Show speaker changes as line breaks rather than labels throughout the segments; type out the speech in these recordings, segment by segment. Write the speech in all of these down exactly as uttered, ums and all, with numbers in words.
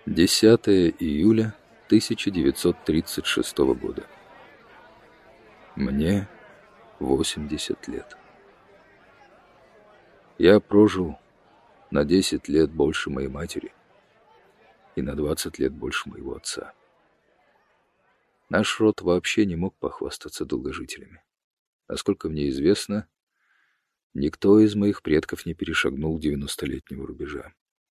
десятое июля тысяча девятьсот тридцать шестого года. Мне восемьдесят лет. Я прожил на десять лет больше моей матери и на двадцать лет больше моего отца. Наш род вообще не мог похвастаться долгожителями. Насколько мне известно, никто из моих предков не перешагнул девяностолетнего рубежа.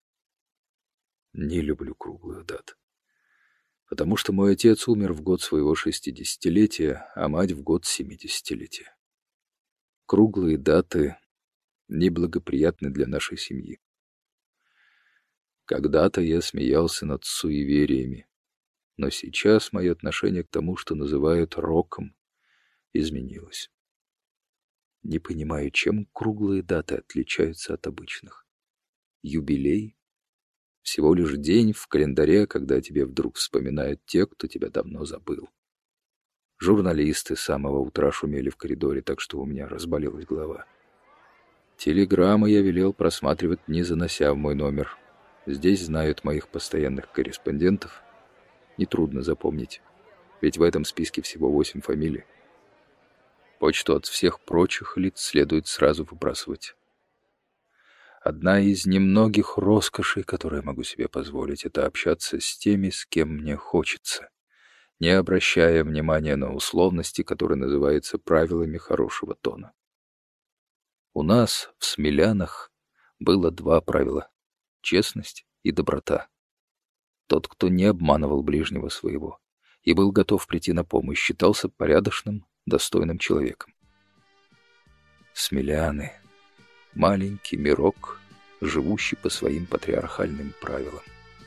Не люблю круглых дат. Потому что мой отец умер в год своего шестидесятилетия, а мать в год семидесятилетия. Круглые даты неблагоприятны для нашей семьи. Когда-то я смеялся над суевериями, но сейчас мое отношение к тому, что называют роком, изменилось. Не понимаю, чем круглые даты отличаются от обычных. Юбилей — всего лишь день в календаре, когда тебе вдруг вспоминают те, кто тебя давно забыл. Журналисты с самого утра шумели в коридоре, так что у меня разболелась голова. Телеграммы я велел просматривать, не занося в мой номер. Здесь знают моих постоянных корреспондентов. Нетрудно запомнить, ведь в этом списке всего восемь фамилий. Почту от всех прочих лиц следует сразу выбрасывать. Одна из немногих роскошей, которые я могу себе позволить, это общаться с теми, с кем мне хочется, не обращая внимания на условности, которые называются правилами хорошего тона. У нас, в Смелянах, было два правила — честность и доброта. Тот, кто не обманывал ближнего своего и был готов прийти на помощь, считался порядочным, достойным человеком. Смеляны — маленький мирок, живущий по своим патриархальным правилам.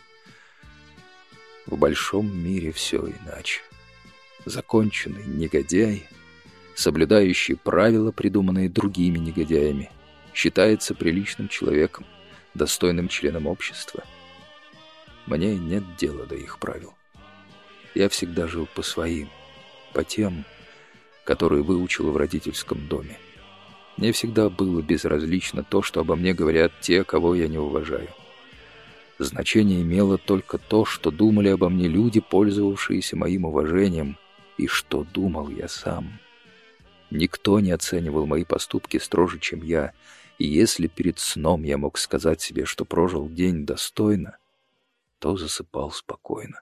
В большом мире все иначе. Законченный негодяй, соблюдающий правила, придуманные другими негодяями, считается приличным человеком, достойным членом общества. Мне нет дела до их правил. Я всегда жил по своим, по тем, которые выучил в родительском доме. Мне всегда было безразлично то, что обо мне говорят те, кого я не уважаю. Значение имело только то, что думали обо мне люди, пользовавшиеся моим уважением, и что думал я сам. Никто не оценивал мои поступки строже, чем я, и если перед сном я мог сказать себе, что прожил день достойно, то засыпал спокойно.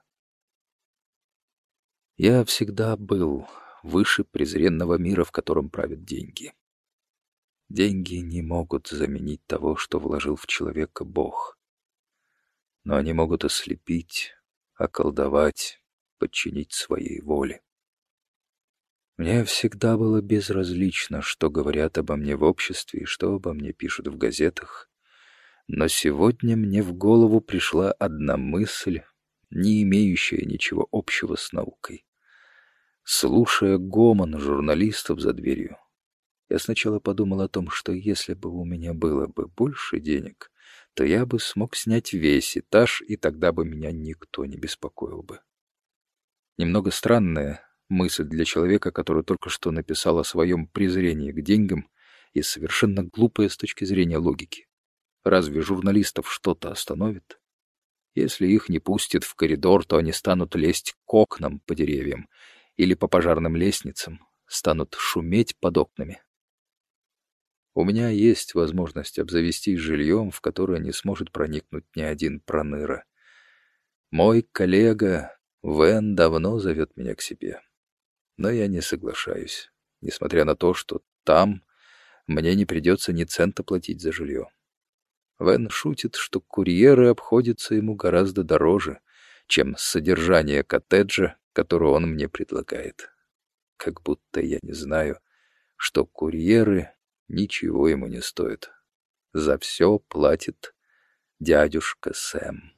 Я всегда был выше презренного мира, в котором правят деньги. Деньги не могут заменить того, что вложил в человека Бог. Но они могут ослепить, околдовать, подчинить своей воле. Мне всегда было безразлично, что говорят обо мне в обществе и что обо мне пишут в газетах. Но сегодня мне в голову пришла одна мысль, не имеющая ничего общего с наукой. Слушая гомон журналистов за дверью, я сначала подумал о том, что если бы у меня было бы больше денег, то я бы смог снять весь этаж, и тогда бы меня никто не беспокоил бы. Немного странная мысль для человека, который только что написал о своем презрении к деньгам, и совершенно глупая с точки зрения логики. Разве журналистов что-то остановит? Если их не пустят в коридор, то они станут лезть к окнам по деревьям или по пожарным лестницам, станут шуметь под окнами. У меня есть возможность обзавестись жильем, в которое не сможет проникнуть ни один проныра. Мой коллега Вен давно зовет меня к себе. Но я не соглашаюсь, несмотря на то, что там мне не придется ни цента платить за жилье. Вен шутит, что курьеры обходятся ему гораздо дороже, чем содержание коттеджа, которое он мне предлагает. Как будто я не знаю, что курьеры ничего ему не стоят. За все платит дядюшка Сэм.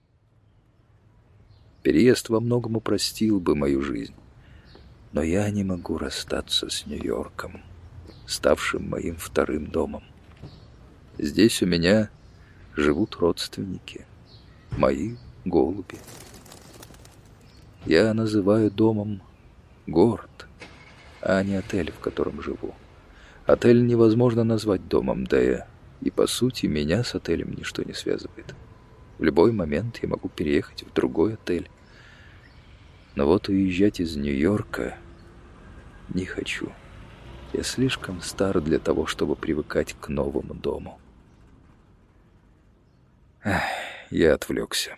Переезд во многом упростил бы мою жизнь, но я не могу расстаться с Нью-Йорком, ставшим моим вторым домом. Здесь у меня живут родственники, мои голуби. Я называю домом город, а не отель, в котором живу. Отель невозможно назвать домом, да и, и по сути меня с отелем ничто не связывает. В любой момент я могу переехать в другой отель. Но вот уезжать из Нью-Йорка не хочу. Я слишком стар для того, чтобы привыкать к новому дому. Ах, я отвлекся.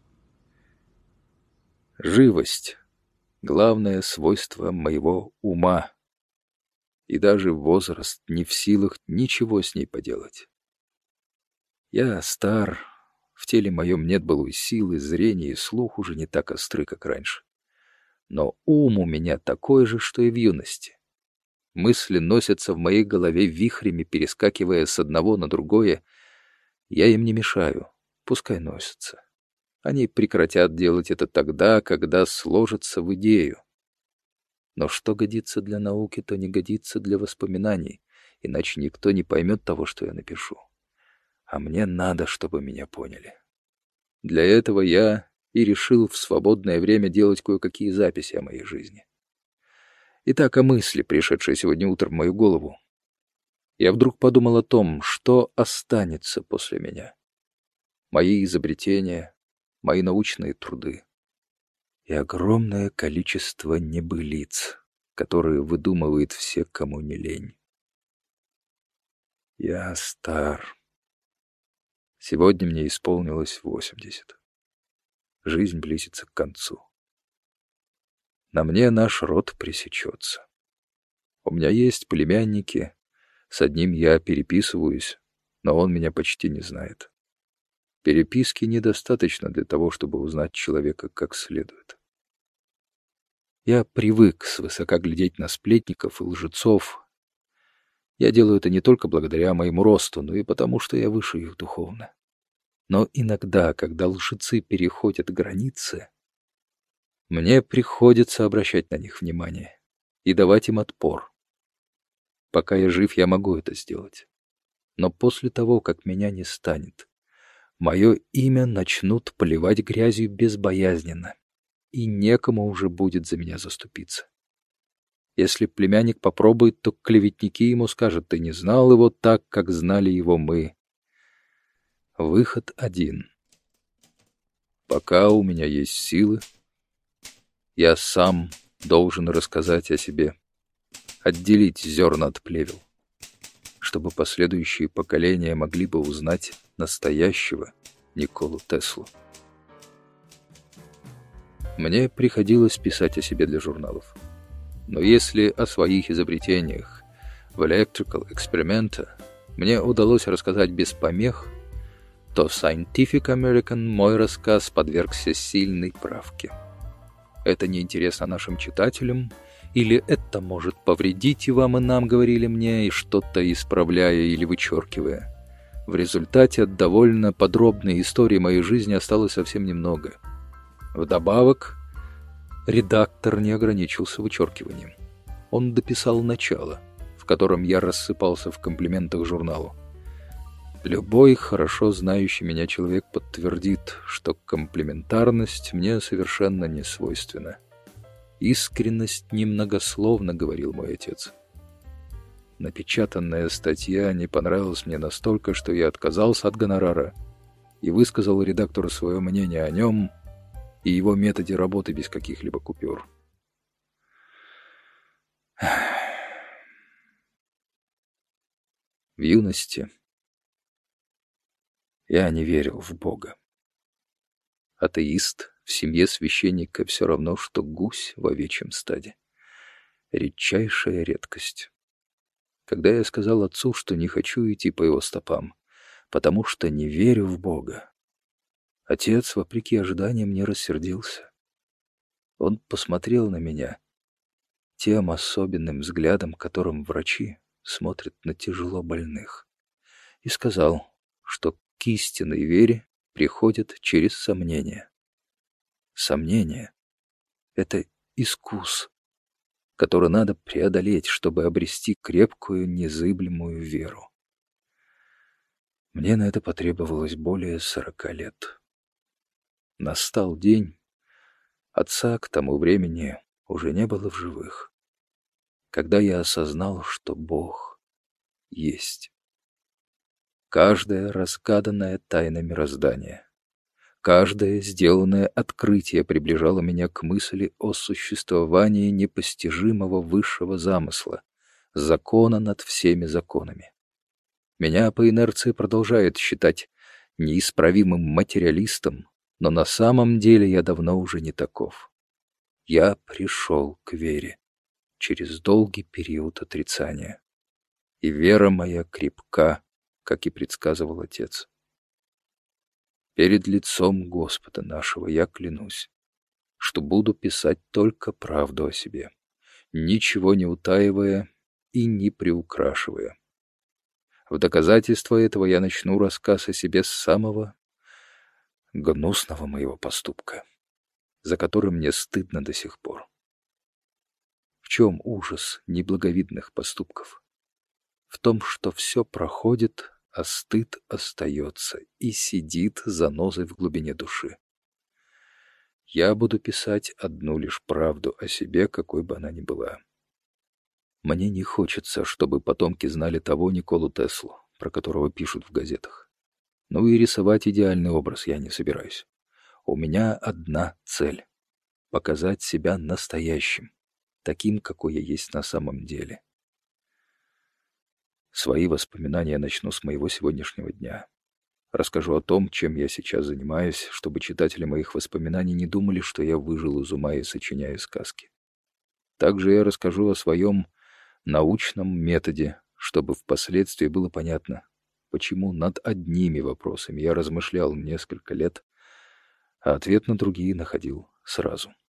Живость — главное свойство моего ума. И даже возраст не в силах ничего с ней поделать. Я стар, в теле моем нет былой силы, зрение и слух уже не так остры, как раньше. Но ум у меня такой же, что и в юности. Мысли носятся в моей голове вихрями, перескакивая с одного на другое. Я им не мешаю, пускай носятся. Они прекратят делать это тогда, когда сложатся в идею. Но что годится для науки, то не годится для воспоминаний, иначе никто не поймет того, что я напишу. А мне надо, чтобы меня поняли. Для этого я и решил в свободное время делать кое-какие записи о моей жизни. Итак, о мысли, пришедшей сегодня утром в мою голову. Я вдруг подумал о том, что останется после меня. Мои изобретения, мои научные труды и огромное количество небылиц, которые выдумывают все, кому не лень. Я стар. Сегодня мне исполнилось восемьдесят. Жизнь близится к концу. На мне наш род пресечется. У меня есть племянники, с одним я переписываюсь, но он меня почти не знает. Переписки недостаточно для того, чтобы узнать человека как следует. Я привык свысока глядеть на сплетников и лжецов. Я делаю это не только благодаря моему росту, но и потому, что я выше их духовно. Но иногда, когда лжецы переходят границы, мне приходится обращать на них внимание и давать им отпор. Пока я жив, я могу это сделать. Но после того, как меня не станет, мое имя начнут поливать грязью безбоязненно, и некому уже будет за меня заступиться. Если племянник попробует, то клеветники ему скажут: ты не знал его так, как знали его мы. Выход один. Пока у меня есть силы, я сам должен рассказать о себе, отделить зерна от плевел, чтобы последующие поколения могли бы узнать настоящего Николу Теслу. Мне приходилось писать о себе для журналов. Но если о своих изобретениях в Electrical Experimenter мне удалось рассказать без помех, то в Scientific American мой рассказ подвергся сильной правке. Это неинтересно нашим читателям, или это может повредить и вам, и нам, говорили мне, и что-то исправляя или вычеркивая. В результате от довольно подробной истории моей жизни осталось совсем немного. Вдобавок, редактор не ограничился вычеркиванием. Он дописал начало, в котором я рассыпался в комплиментах журналу. Любой хорошо знающий меня человек подтвердит, что комплиментарность мне совершенно не свойственна. «Искренность немногословна», — говорил мой отец. Напечатанная статья не понравилась мне настолько, что я отказался от гонорара и высказал редактору свое мнение о нем и его методе работы без каких-либо купюр. В юности я не верил в Бога. Атеист в семье священника все равно, что гусь в овечьем стаде. Редчайшая редкость. Когда я сказал отцу, что не хочу идти по его стопам, потому что не верю в Бога, отец, вопреки ожиданиям, не рассердился. Он посмотрел на меня тем особенным взглядом, которым врачи смотрят на тяжело больных, и сказал, что к истинной вере приходит через сомнение. Сомнение — это искус, который надо преодолеть, чтобы обрести крепкую, незыблемую веру. Мне на это потребовалось более сорока лет. Настал день, отца к тому времени уже не было в живых, когда я осознал, что Бог есть. Каждая разгаданная тайна мироздания Каждое сделанное открытие приближало меня к мысли о существовании непостижимого высшего замысла, закона над всеми законами. Меня по инерции продолжают считать неисправимым материалистом, но на самом деле я давно уже не таков. Я пришел к вере через долгий период отрицания. И вера моя крепка, как и предсказывал Отец. Перед лицом Господа нашего я клянусь, что буду писать только правду о себе, ничего не утаивая и не приукрашивая. В доказательство этого я начну рассказ о себе с самого гнусного моего поступка, за который мне стыдно до сих пор. В чем ужас неблаговидных поступков? В том, что все проходит, а стыд остается и сидит занозой в глубине души. Я буду писать одну лишь правду о себе, какой бы она ни была. Мне не хочется, чтобы потомки знали того Николу Теслу, про которого пишут в газетах. Ну и рисовать идеальный образ я не собираюсь. У меня одна цель — показать себя настоящим, таким, какой я есть на самом деле. Свои воспоминания начну с моего сегодняшнего дня. Расскажу о том, чем я сейчас занимаюсь, чтобы читатели моих воспоминаний не думали, что я выжил из ума и сочиняю сказки. Также я расскажу о своем научном методе, чтобы впоследствии было понятно, почему над одними вопросами я размышлял несколько лет, а ответ на другие находил сразу.